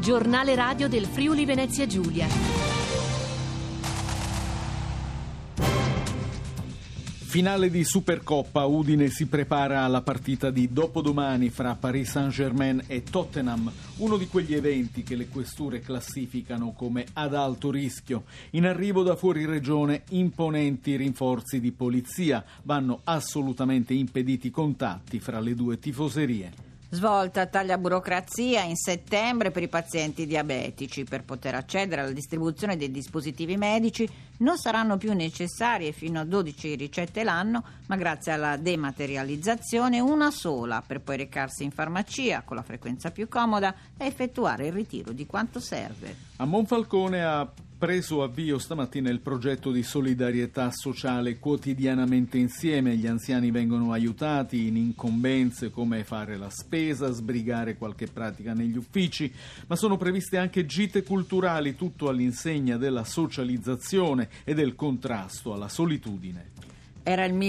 Giornale radio del Friuli Venezia Giulia. Finale di Supercoppa, Udine si prepara alla partita di dopodomani fra Paris Saint-Germain e Tottenham, uno di quegli eventi che le questure classificano come ad alto rischio. In arrivo da fuori regione imponenti rinforzi di polizia, vanno assolutamente impediti i contatti fra le due tifoserie. Svolta taglia burocrazia in settembre per i pazienti diabetici. Per poter accedere alla distribuzione dei dispositivi medici non saranno più necessarie fino a 12 ricette l'anno, ma grazie alla dematerializzazione una sola, per poi recarsi in farmacia con la frequenza più comoda e effettuare il ritiro di quanto serve. A Monfalcone ha preso avvio stamattina il progetto di solidarietà sociale Quotidianamente Insieme. Gli anziani vengono aiutati in incombenze come fare la spesa, sbrigare qualche pratica negli uffici, ma sono previste anche gite culturali, tutto all'insegna della socializzazione e del contrasto alla solitudine. Era il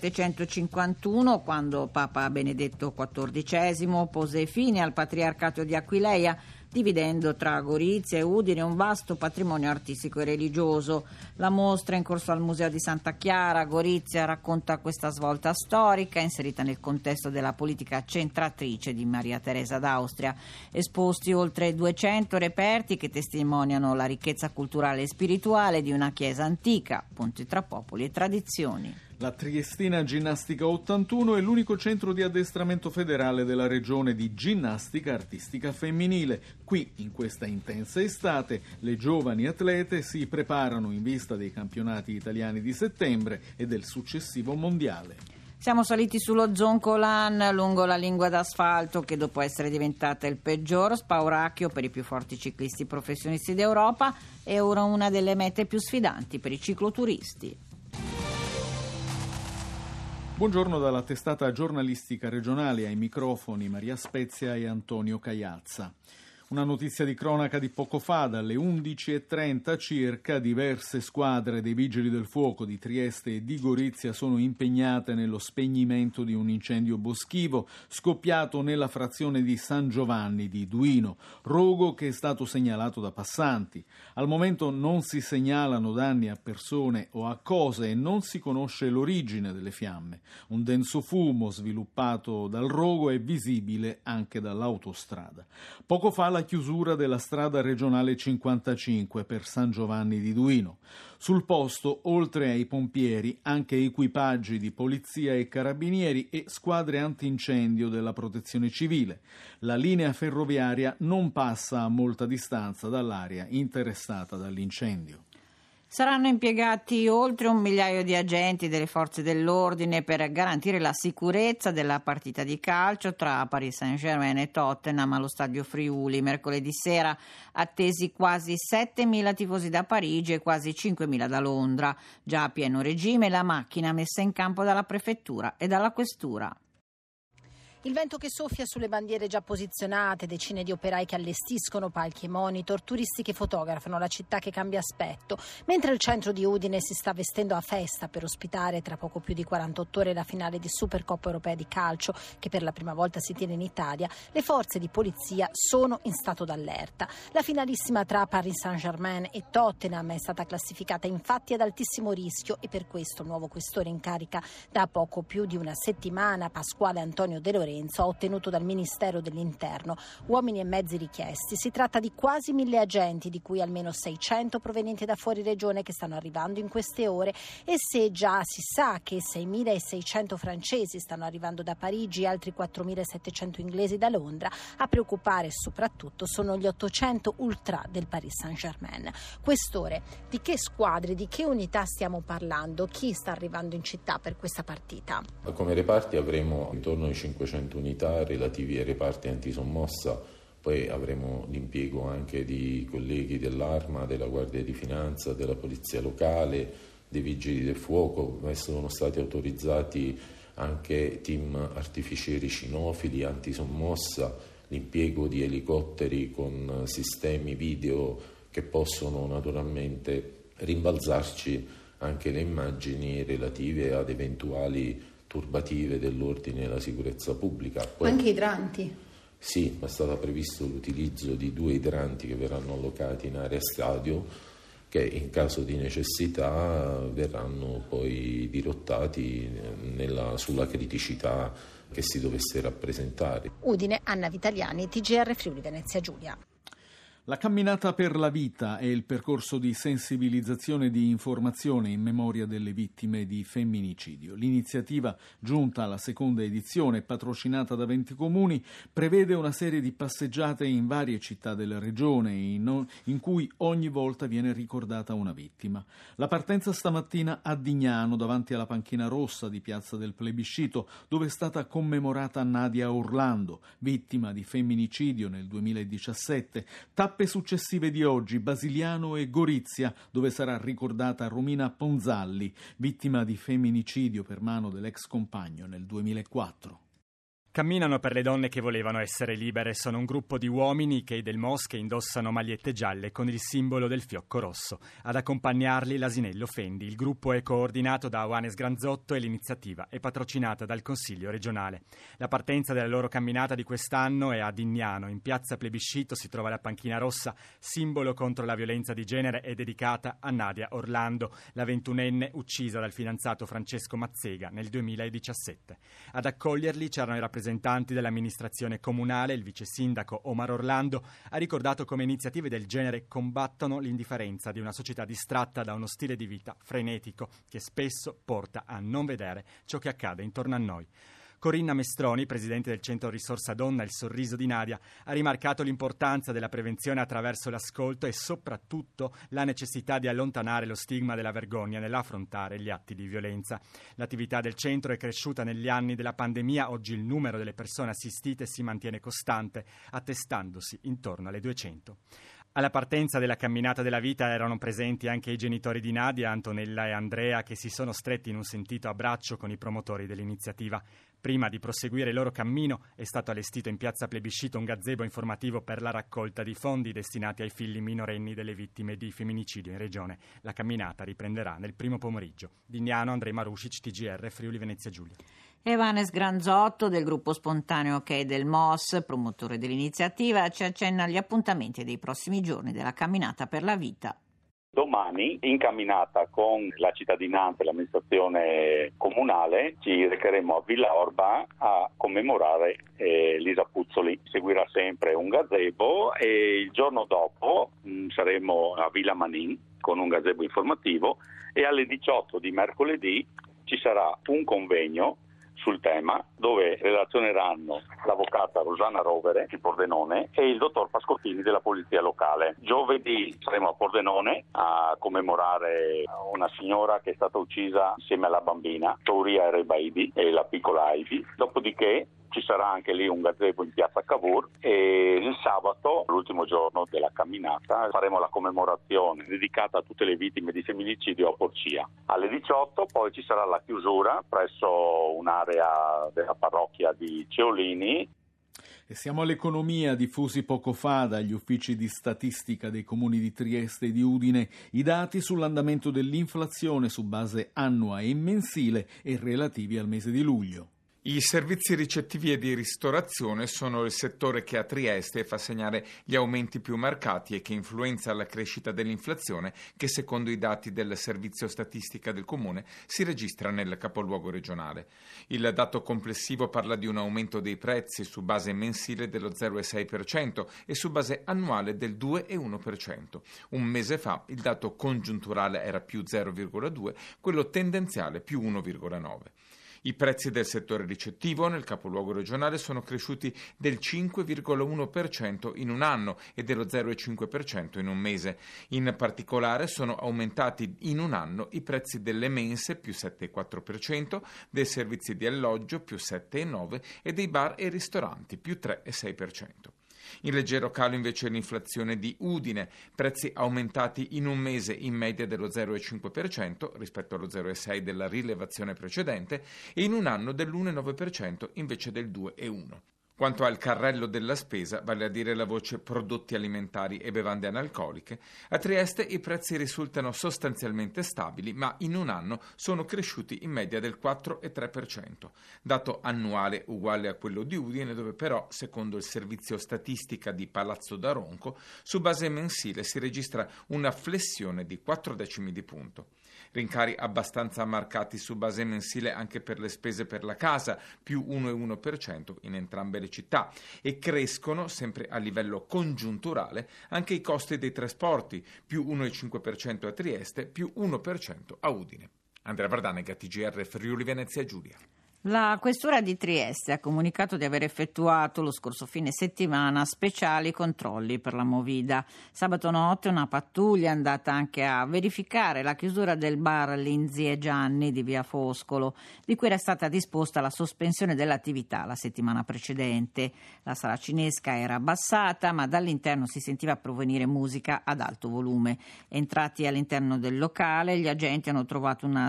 1751 quando Papa Benedetto XIV pose fine al patriarcato di Aquileia, dividendo tra Gorizia e Udine un vasto patrimonio artistico e religioso. La mostra in corso al Museo di Santa Chiara a Gorizia racconta questa svolta storica inserita nel contesto della politica centratrice di Maria Teresa d'Austria. Esposti oltre 200 reperti che testimoniano la ricchezza culturale e spirituale di una chiesa antica, ponte tra popoli e tradizioni. La Triestina Ginnastica 81 è l'unico centro di addestramento federale della regione di ginnastica artistica femminile. Qui, in questa intensa estate, le giovani atlete si preparano in vista dei campionati italiani di settembre e del successivo mondiale. Siamo saliti sullo Zoncolan lungo la lingua d'asfalto che dopo essere diventata il peggior spauracchio per i più forti ciclisti professionisti d'Europa è ora una delle mete più sfidanti per i cicloturisti. Buongiorno dalla testata giornalistica regionale, ai microfoni Maria Spezia e Antonio Cagliazza. Una notizia di cronaca di poco fa, dalle 11:30 circa, diverse squadre dei Vigili del Fuoco di Trieste e di Gorizia sono impegnate nello spegnimento di un incendio boschivo scoppiato nella frazione di San Giovanni di Duino, rogo che è stato segnalato da passanti. Al momento non si segnalano danni a persone o a cose e non si conosce l'origine delle fiamme. Un denso fumo sviluppato dal rogo è visibile anche dall'autostrada. Poco fa la chiusura della strada regionale 55 per San Giovanni di Duino. Sul posto, oltre ai pompieri, anche equipaggi di polizia e carabinieri e squadre antincendio della protezione civile. La linea ferroviaria non passa a molta distanza dall'area interessata dall'incendio. Saranno impiegati oltre 1 migliaio di agenti delle forze dell'ordine per garantire la sicurezza della partita di calcio tra Paris Saint-Germain e Tottenham allo Stadio Friuli. Mercoledì sera attesi quasi 7.000 tifosi da Parigi e quasi 5.000 da Londra. Già a pieno regime la macchina messa in campo dalla prefettura e dalla questura. Il vento che soffia sulle bandiere già posizionate, decine di operai che allestiscono palchi e monitor, turisti che fotografano la città che cambia aspetto, mentre il centro di Udine si sta vestendo a festa per ospitare tra poco più di 48 ore la finale di Supercoppa europea di calcio che per la prima volta si tiene in Italia. Le forze di polizia sono in stato d'allerta. La finalissima tra Paris Saint-Germain e Tottenham è stata classificata infatti ad altissimo rischio e per questo il nuovo questore in carica da poco più di una settimana, Pasquale Antonio De Lorenzo, ha ottenuto dal Ministero dell'Interno uomini e mezzi richiesti. Si tratta di quasi 1.000 agenti, di cui almeno 600 provenienti da fuori regione che stanno arrivando in queste ore, e se già si sa che 6.600 francesi stanno arrivando da Parigi e altri 4.700 inglesi da Londra, a preoccupare soprattutto sono gli 800 ultra del Paris Saint-Germain. Questore, di che squadre, di che unità stiamo parlando? Chi sta arrivando in città per questa partita? Come reparti avremo intorno ai 500 unità relativi ai reparti antisommossa, poi avremo l'impiego anche di colleghi dell'Arma, della Guardia di Finanza, della Polizia Locale, dei Vigili del Fuoco. Sono stati autorizzati anche team artificieri cinofili, antisommossa, l'impiego di elicotteri con sistemi video che possono naturalmente rimbalzarci anche le immagini relative ad eventuali turbative dell'ordine e della sicurezza pubblica. Anche idranti? Sì, è stato previsto l'utilizzo di 2 idranti che verranno allocati in area stadio, che in caso di necessità verranno poi dirottati sulla criticità che si dovesse rappresentare. Udine, Anna Vitaliani, TGR Friuli Venezia Giulia. La camminata per la vita è il percorso di sensibilizzazione e di informazione in memoria delle vittime di femminicidio. L'iniziativa, giunta alla seconda edizione, patrocinata da 20 comuni, prevede una serie di passeggiate in varie città della regione in cui ogni volta viene ricordata una vittima. La partenza stamattina a Dignano, davanti alla panchina rossa di Piazza del Plebiscito, dove è stata commemorata Nadia Orlando, vittima di femminicidio nel 2017. Tappe successive di oggi, Basiliano e Gorizia, dove sarà ricordata Romina Ponzalli, vittima di femminicidio per mano dell'ex compagno nel 2004. Camminano per le donne che volevano essere libere. Sono un gruppo di uomini che del MOS che indossano magliette gialle con il simbolo del fiocco rosso. Ad accompagnarli l'Asinello Fendi. Il gruppo è coordinato da Oanes Granzotto e l'iniziativa è patrocinata dal Consiglio regionale. La partenza della loro camminata di quest'anno è a Dignano. In Piazza Plebiscito si trova la panchina rossa, simbolo contro la violenza di genere e dedicata a Nadia Orlando, la 21enne uccisa dal fidanzato Francesco Mazzega nel 2017. Ad accoglierli c'erano i rappresentanti dell'amministrazione comunale. Il vice sindaco Omar Orlando ha ricordato come iniziative del genere combattono l'indifferenza di una società distratta da uno stile di vita frenetico che spesso porta a non vedere ciò che accade intorno a noi. Corinna Mestroni, presidente del Centro Risorsa Donna Il Sorriso di Nadia, ha rimarcato l'importanza della prevenzione attraverso l'ascolto e soprattutto la necessità di allontanare lo stigma della vergogna nell'affrontare gli atti di violenza. L'attività del centro è cresciuta negli anni della pandemia. Oggi il numero delle persone assistite si mantiene costante, attestandosi intorno alle 200. Alla partenza della camminata della vita erano presenti anche i genitori di Nadia, Antonella e Andrea, che si sono stretti in un sentito abbraccio con i promotori dell'iniziativa. Prima di proseguire il loro cammino è stato allestito in Piazza Plebiscito un gazebo informativo per la raccolta di fondi destinati ai figli minorenni delle vittime di femminicidio in regione. La camminata riprenderà nel primo pomeriggio. Dignano, Andrei Marusic, TGR Friuli Venezia Giulia. Oanes Granzotto del gruppo spontaneo che è del MOS, promotore dell'iniziativa, ci accenna agli appuntamenti dei prossimi giorni della camminata per la vita. Domani, in camminata con la cittadinanza e l'amministrazione comunale, ci recheremo a Villa Orba a commemorare Lisa Puzzoli. Seguirà sempre un gazebo e il giorno dopo saremo a Villa Manin con un gazebo informativo e alle 18 di mercoledì ci sarà un convegno sul tema dove relazioneranno l'avvocata Rosanna Rovere di Pordenone e il dottor Pascottini della polizia locale. Giovedì saremo a Pordenone a commemorare una signora che è stata uccisa insieme alla bambina Touria Rebaidi e la piccola Ivy. Dopodiché ci sarà anche lì un gazebo in piazza Cavour e il sabato, l'ultimo giorno della camminata, faremo la commemorazione dedicata a tutte le vittime di femminicidio a Porcia. Alle 18 poi ci sarà la chiusura presso un'area della parrocchia di Ceolini. E siamo all'economia. Diffusi poco fa dagli uffici di statistica dei comuni di Trieste e di Udine i dati sull'andamento dell'inflazione su base annua e mensile e relativi al mese di luglio. I servizi ricettivi e di ristorazione sono il settore che a Trieste fa segnare gli aumenti più marcati e che influenza la crescita dell'inflazione che, secondo i dati del servizio statistica del comune, si registra nel capoluogo regionale. Il dato complessivo parla di un aumento dei prezzi su base mensile dello 0,6% e su base annuale del 2,1%. Un mese fa il dato congiunturale era più 0,2%, quello tendenziale più 1,9%. I prezzi del settore ricettivo nel capoluogo regionale sono cresciuti del 5,1% in un anno e dello 0,5% in un mese. In particolare sono aumentati in un anno i prezzi delle mense più 7,4%, dei servizi di alloggio più 7,9% e dei bar e ristoranti più 3,6%. In leggero calo invece l'inflazione di Udine, prezzi aumentati in un mese in media dello 0,5% rispetto allo 0,6% della rilevazione precedente e in un anno dell'1,9% invece del 2,1%. Quanto al carrello della spesa, vale a dire la voce prodotti alimentari e bevande analcoliche, a Trieste i prezzi risultano sostanzialmente stabili, ma in un anno sono cresciuti in media del 4,3%, dato annuale uguale a quello di Udine, dove però, secondo il servizio statistica di Palazzo d'Aronco, su base mensile si registra una flessione di 4 decimi di punto. Rincari abbastanza marcati su base mensile anche per le spese per la casa, più 1,1% in entrambe le città, e crescono, sempre a livello congiunturale, anche i costi dei trasporti, più 1,5% a Trieste, più 1% a Udine. Andrea Vardanega, TGR Friuli Venezia Giulia. La Questura di Trieste ha comunicato di aver effettuato lo scorso fine settimana speciali controlli per la Movida. Sabato notte una pattuglia è andata anche a verificare la chiusura del bar Linzi e Gianni di via Foscolo, di cui era stata disposta la sospensione dell'attività la settimana precedente. La sala cinesca era abbassata, ma dall'interno si sentiva provenire musica ad alto volume. Entrati all'interno del locale, gli agenti hanno trovato una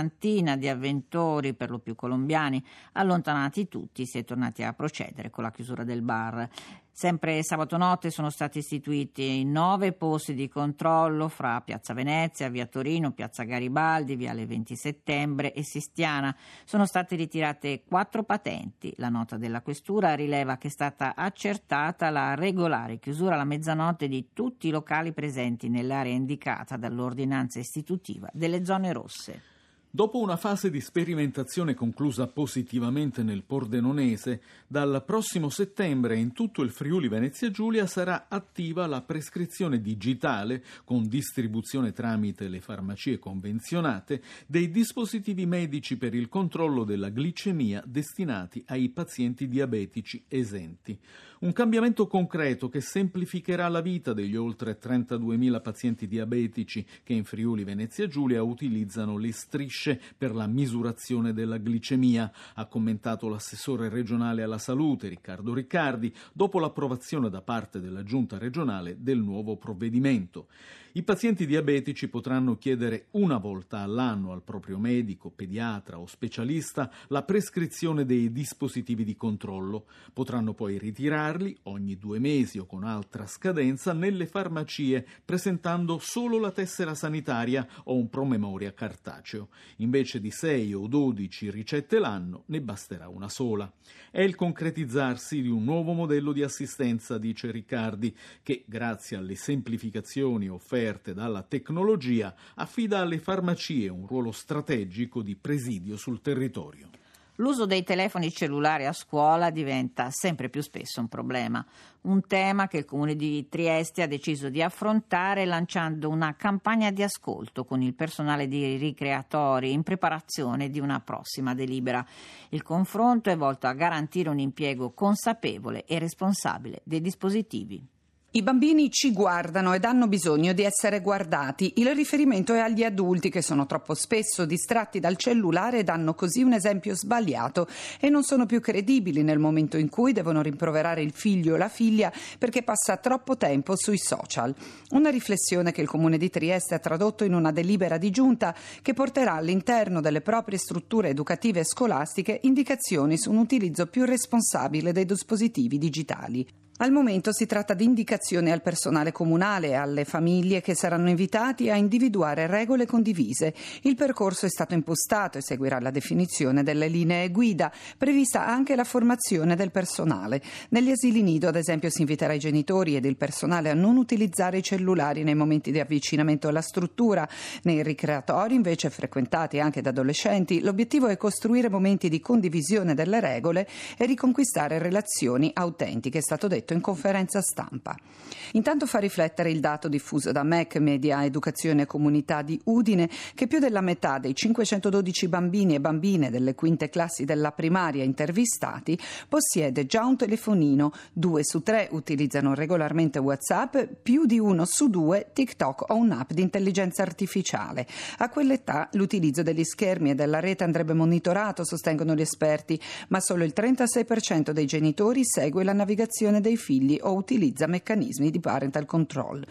60 di avventori, per lo più colombiani. Allontanati tutti, si è tornati a procedere con la chiusura del bar. Sempre sabato notte sono stati istituiti 9 posti di controllo fra Piazza Venezia, via Torino, Piazza Garibaldi, viale 20 settembre e Sistiana. Sono state ritirate 4 patenti. La nota della Questura rileva che è stata accertata la regolare chiusura alla mezzanotte di tutti i locali presenti nell'area indicata dall'ordinanza istitutiva delle zone rosse. Dopo una fase di sperimentazione conclusa positivamente nel Pordenonese, dal prossimo settembre in tutto il Friuli Venezia Giulia sarà attiva la prescrizione digitale, con distribuzione tramite le farmacie convenzionate, dei dispositivi medici per il controllo della glicemia destinati ai pazienti diabetici esenti. Un cambiamento concreto che semplificherà la vita degli oltre 32.000 pazienti diabetici che in Friuli Venezia Giulia utilizzano le strisce per la misurazione della glicemia, ha commentato l'assessore regionale alla salute Riccardo Riccardi dopo l'approvazione da parte della giunta regionale del nuovo provvedimento. I pazienti diabetici potranno chiedere una volta all'anno al proprio medico, pediatra o specialista la prescrizione dei dispositivi di controllo. Potranno poi ritirarli ogni 2 mesi o con altra scadenza nelle farmacie presentando solo la tessera sanitaria o un promemoria cartaceo. Invece di 6 o 12 ricette l'anno ne basterà una sola. È il concretizzarsi di un nuovo modello di assistenza, dice Riccardi, che grazie alle semplificazioni offerte dalla tecnologia affida alle farmacie un ruolo strategico di presidio sul territorio. L'uso dei telefoni cellulari a scuola diventa sempre più spesso un problema, un tema che il Comune di Trieste ha deciso di affrontare lanciando una campagna di ascolto con il personale di ricreatori in preparazione di una prossima delibera. Il confronto è volto a garantire un impiego consapevole e responsabile dei dispositivi. I bambini ci guardano ed hanno bisogno di essere guardati. Il riferimento è agli adulti che sono troppo spesso distratti dal cellulare e danno così un esempio sbagliato e non sono più credibili nel momento in cui devono rimproverare il figlio o la figlia perché passa troppo tempo sui social. Una riflessione che il Comune di Trieste ha tradotto in una delibera di giunta che porterà all'interno delle proprie strutture educative e scolastiche indicazioni su un utilizzo più responsabile dei dispositivi digitali. Al momento si tratta di indicazioni al personale comunale e alle famiglie che saranno invitati a individuare regole condivise. Il percorso è stato impostato e seguirà la definizione delle linee guida, prevista anche la formazione del personale. Negli asili nido, ad esempio, si inviterà i genitori ed il personale a non utilizzare i cellulari nei momenti di avvicinamento alla struttura. Nei ricreatori, invece, frequentati anche da adolescenti, l'obiettivo è costruire momenti di condivisione delle regole e riconquistare relazioni autentiche, è stato detto in conferenza stampa. Intanto fa riflettere il dato diffuso da MEC, Media Educazione e Comunità di Udine, che più della metà dei 512 bambini e bambine delle quinte classi della primaria intervistati possiede già un telefonino, 2 su 3 utilizzano regolarmente WhatsApp, più di 1 su 2 TikTok o un'app di intelligenza artificiale. A quell'età l'utilizzo degli schermi e della rete andrebbe monitorato, sostengono gli esperti, ma solo il 36% dei genitori segue la navigazione dei figli o utilizza meccanismi di parental control.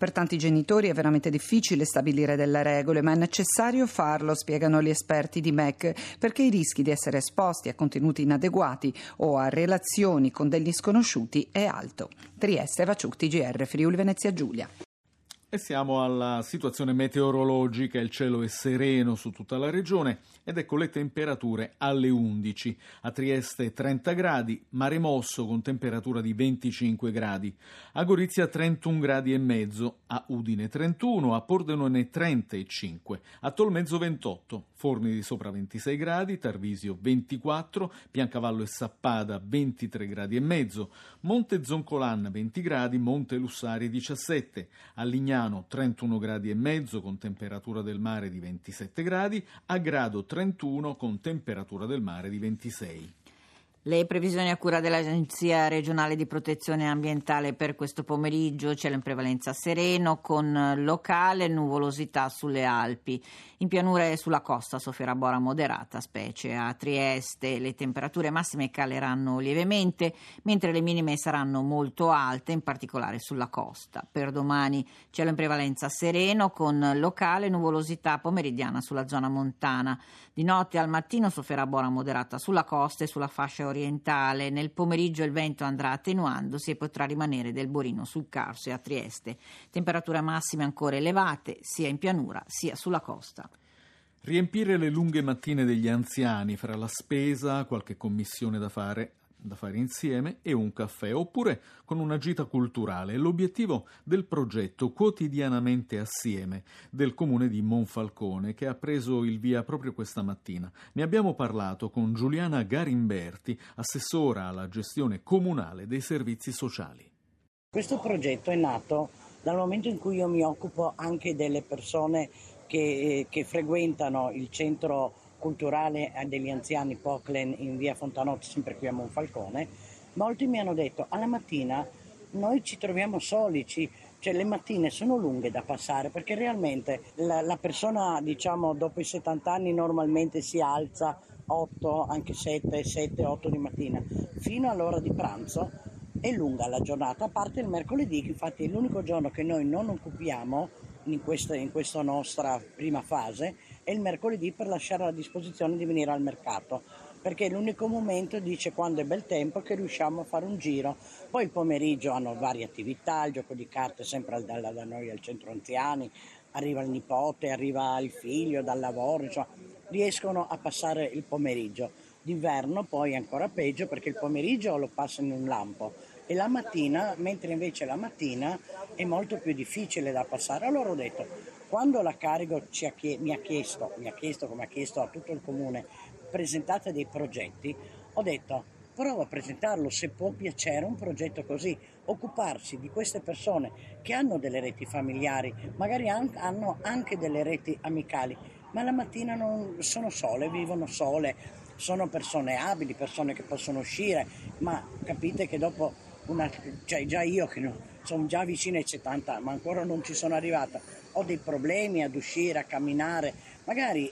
Per tanti genitori è veramente difficile stabilire delle regole, ma è necessario farlo, spiegano gli esperti di MEC, perché i rischi di essere esposti a contenuti inadeguati o a relazioni con degli sconosciuti è alto. Trieste, Vaciuc, TGR, Friuli Venezia Giulia. E siamo alla situazione meteorologica, il cielo è sereno su tutta la regione ed ecco le temperature alle 11. A Trieste 30 gradi, Mare Mosso con temperatura di 25 gradi, a Gorizia 31 gradi e mezzo, a Udine 31, a Pordenone 35, a Tolmezzo 28, Forni di Sopra 26 gradi, Tarvisio 24, Piancavallo e Sappada 23 gradi e mezzo, Monte Zoncolan 20 gradi, Monte Lussari 17, a Lignano 31 gradi e mezzo con temperatura del mare di 27 gradi, a Grado 31 con temperatura del mare di 26. Le previsioni a cura dell'Agenzia regionale di protezione ambientale per questo pomeriggio: cielo in prevalenza sereno con locale nuvolosità sulle Alpi. In pianura e sulla costa soffierà bora moderata, specie a Trieste. Le temperature massime caleranno lievemente, mentre le minime saranno molto alte, in particolare sulla costa. Per domani cielo in prevalenza sereno con locale nuvolosità pomeridiana sulla zona montana. Di notte al mattino soffierà bora moderata sulla costa e sulla fascia orientale. Nel pomeriggio il vento andrà attenuandosi e potrà rimanere del borino sul Carso e a Trieste. Temperature massime ancora elevate sia in pianura sia sulla costa. Riempire le lunghe mattine degli anziani fra la spesa, qualche commissione da fare insieme e un caffè, oppure con una gita culturale. È l'obiettivo del progetto Quotidianamente Assieme del comune di Monfalcone, che ha preso il via proprio questa mattina. Ne abbiamo parlato con Giuliana Garimberti, assessora alla gestione comunale dei servizi sociali. Questo progetto è nato dal momento in cui io mi occupo anche delle persone che frequentano il centro culturale degli anziani Poclen in via Fontanotte, sempre qui a Monfalcone. Molti mi hanno detto: alla mattina noi ci troviamo soli, cioè le mattine sono lunghe da passare, perché realmente la persona, diciamo, dopo i 70 anni normalmente si alza 8, anche 7, 8 di mattina, fino all'ora di pranzo. È lunga la giornata, a parte il mercoledì, che infatti è l'unico giorno che noi non occupiamo in questa nostra prima fase, è il mercoledì, per lasciare a disposizione di venire al mercato, perché è l'unico momento, dice, quando è bel tempo, che riusciamo a fare un giro. Poi il pomeriggio hanno varie attività, il gioco di carte sempre da noi al centro anziani, arriva il nipote, arriva il figlio dal lavoro, insomma, riescono a passare il pomeriggio. D'inverno poi è ancora peggio, perché il pomeriggio lo passano in un lampo e la mattina, mentre invece la mattina è molto più difficile da passare. Allora ho detto, quando la Carigo mi ha chiesto, come ha chiesto a tutto il comune, presentate dei progetti, ho detto prova a presentarlo, se può piacere un progetto così, occuparsi di queste persone che hanno delle reti familiari, magari hanno anche delle reti amicali, ma la mattina non sono sole, vivono sole, sono persone abili, persone che possono uscire, ma capite che dopo cioè già io che sono già vicino ai 70, ma ancora non ci sono arrivata, ho dei problemi ad uscire, a camminare, magari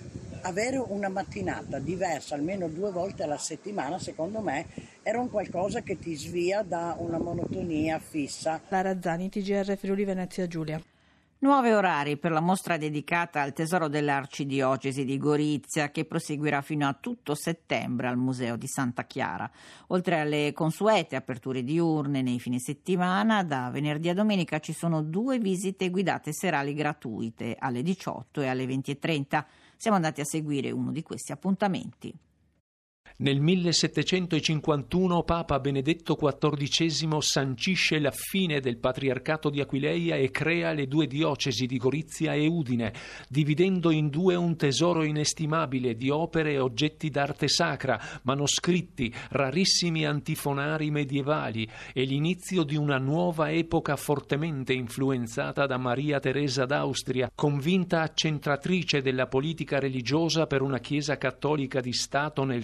avere una mattinata diversa almeno 2 volte alla settimana, secondo me era un qualcosa che ti svia da una monotonia fissa. Lara Zani, TGR Friuli Venezia Giulia. Nuovi orari per la mostra dedicata al tesoro dell'Arcidiocesi di Gorizia, che proseguirà fino a tutto settembre al Museo di Santa Chiara. Oltre alle consuete aperture diurne nei fine settimana, da venerdì a domenica ci sono 2 visite guidate serali gratuite alle 18 e alle 20:30. Siamo andati a seguire uno di questi appuntamenti. Nel 1751 Papa Benedetto XIV sancisce la fine del Patriarcato di Aquileia e crea le 2 diocesi di Gorizia e Udine, dividendo in 2 un tesoro inestimabile di opere e oggetti d'arte sacra, manoscritti, rarissimi antifonari medievali e l'inizio di una nuova epoca fortemente influenzata da Maria Teresa d'Austria, convinta accentratrice della politica religiosa per una Chiesa cattolica di Stato nel solco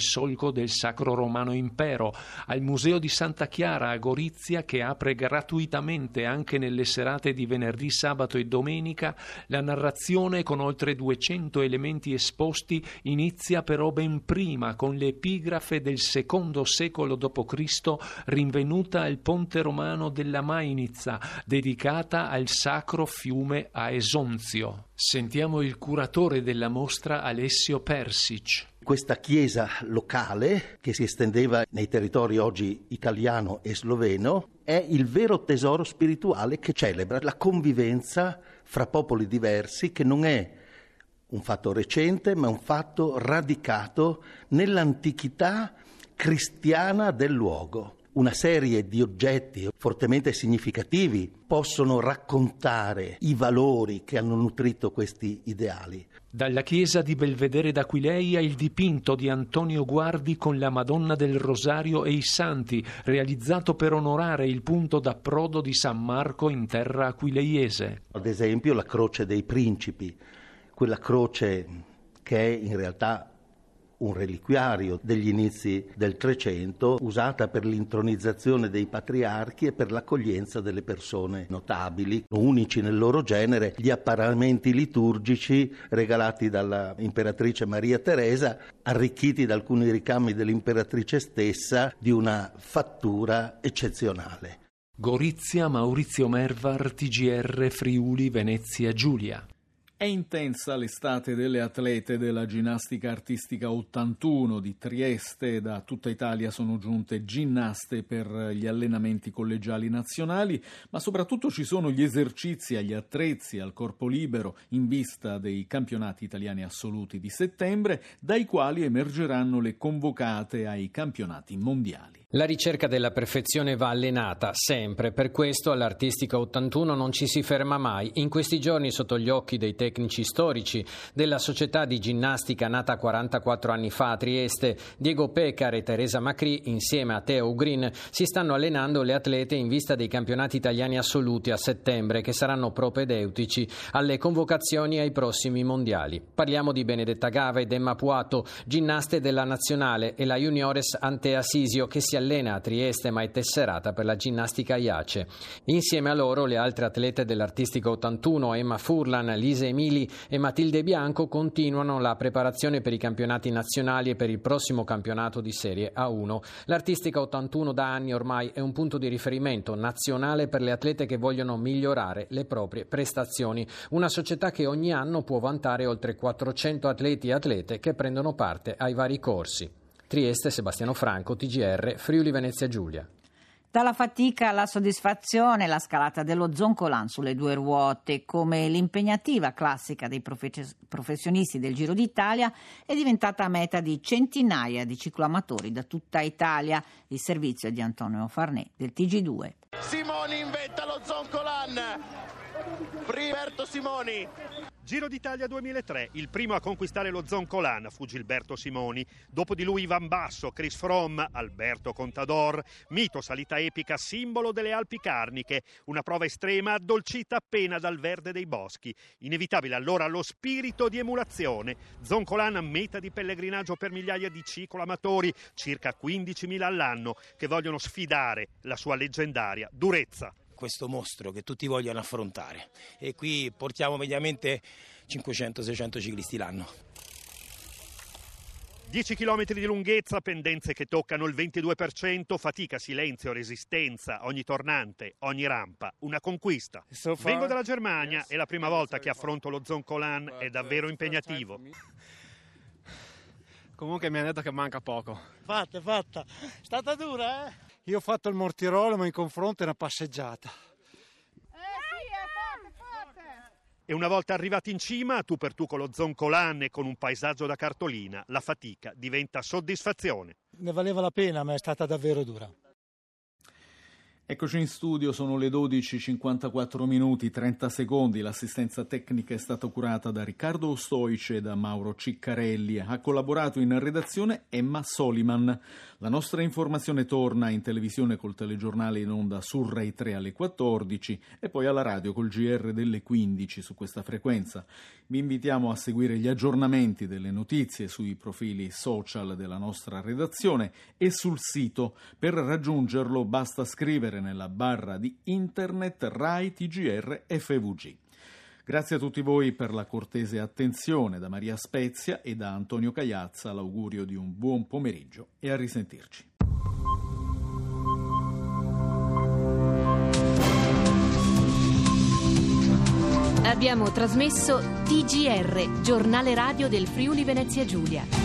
storico del Sacro Romano Impero, al Museo di Santa Chiara a Gorizia, che apre gratuitamente anche nelle serate di venerdì, sabato e domenica. La narrazione, con oltre 200 elementi esposti, inizia però ben prima con l'epigrafe del II secolo d.C. rinvenuta al ponte romano della Mainiza, dedicata al sacro fiume Aesonzio. Sentiamo il curatore della mostra, Alessio Persic. Questa chiesa locale, che si estendeva nei territori oggi italiano e sloveno, è il vero tesoro spirituale che celebra la convivenza fra popoli diversi, che non è un fatto recente, ma un fatto radicato nell'antichità cristiana del luogo. Una serie di oggetti fortemente significativi possono raccontare i valori che hanno nutrito questi ideali. Dalla chiesa di Belvedere d'Aquileia il dipinto di Antonio Guardi con la Madonna del Rosario e i Santi, realizzato per onorare il punto d'approdo di San Marco in terra aquileiese. Ad esempio la Croce dei Principi, quella croce che è in realtà un reliquiario degli inizi del Trecento, usata per l'intronizzazione dei patriarchi e per l'accoglienza delle persone notabili, unici nel loro genere, gli apparamenti liturgici regalati dalla imperatrice Maria Teresa, arricchiti da alcuni ricami dell'imperatrice stessa, di una fattura eccezionale. Gorizia, Maurizio Mervar, TGR Friuli Venezia Giulia. È intensa l'estate delle atlete della ginnastica artistica 81 di Trieste. Da tutta Italia sono giunte ginnaste per gli allenamenti collegiali nazionali, ma soprattutto ci sono gli esercizi agli attrezzi, al corpo libero, in vista dei campionati italiani assoluti di settembre, dai quali emergeranno le convocate ai campionati mondiali. La ricerca della perfezione va allenata sempre, per questo all'Artistica 81 non ci si ferma mai. In questi giorni, sotto gli occhi dei tecnici storici della società di ginnastica nata 44 anni fa a Trieste, Diego Pecar e Teresa Macri, insieme a Teo Ugrin, si stanno allenando le atlete in vista dei campionati italiani assoluti a settembre, che saranno propedeutici alle convocazioni ai prossimi mondiali. Parliamo di Benedetta Gava ed Emma Puato, ginnaste della nazionale, e la juniores Antea Sisio, che si allena a Trieste ma è tesserata per la ginnastica IACE. Insieme a loro le altre atlete dell'Artistica 81, Emma Furlan, Lise Emili e Matilde Bianco, continuano la preparazione per i campionati nazionali e per il prossimo campionato di Serie A1. L'Artistica 81 da anni ormai è un punto di riferimento nazionale per le atlete che vogliono migliorare le proprie prestazioni. Una società che ogni anno può vantare oltre 400 atleti e atlete che prendono parte ai vari corsi. Trieste, Sebastiano Franco, TGR, Friuli Venezia Giulia. Dalla fatica alla soddisfazione, la scalata dello Zoncolan sulle due ruote, come l'impegnativa classica dei professionisti del Giro d'Italia, è diventata meta di centinaia di cicloamatori da tutta Italia. Il servizio è di Antonio Farnè del TG2. Simoni inventa lo Zoncolan. Gilberto Simoni. Giro d'Italia 2003, il primo a conquistare lo Zoncolan fu Gilberto Simoni, dopo di lui Ivan Basso, Chris Fromm, Alberto Contador, mito salita epica simbolo delle Alpi Carniche, una prova estrema addolcita appena dal verde dei boschi. Inevitabile allora lo spirito di emulazione. Zoncolan meta di pellegrinaggio per migliaia di cicloamatori, circa 15.000 all'anno, che vogliono sfidare la sua leggendaria durezza. Questo mostro che tutti vogliono affrontare, e qui portiamo mediamente 500-600 ciclisti l'anno. 10 km di lunghezza, pendenze che toccano il 22%, fatica, silenzio, resistenza, ogni tornante, ogni rampa, una conquista. Vengo dalla Germania, è la prima volta che affronto lo Zoncolan, è davvero impegnativo. Comunque mi hanno detto che manca poco. Fatta, è stata dura, eh? Io ho fatto il mortirolo, ma in confronto è una passeggiata. E una volta arrivati in cima, tu per tu con lo Zoncolan e con un paesaggio da cartolina, la fatica diventa soddisfazione. Ne valeva la pena, ma è stata davvero dura. Eccoci in studio, sono le 12:54 minuti 30 secondi. L'assistenza tecnica è stata curata da Riccardo Ostoice e da Mauro Ciccarelli. Ha collaborato in redazione Emma Soliman. La nostra informazione torna in televisione col telegiornale in onda su Rai 3 alle 14 e poi alla radio col GR delle 15 su questa frequenza. Vi invitiamo a seguire gli aggiornamenti delle notizie sui profili social della nostra redazione e sul sito. Per raggiungerlo basta scrivere nella barra di internet Rai TGR FVG. Grazie a tutti voi per la cortese attenzione. Da Maria Spezia e da Antonio Cagliazza l'augurio di un buon pomeriggio e a risentirci. Abbiamo trasmesso TGR, giornale radio del Friuli Venezia Giulia.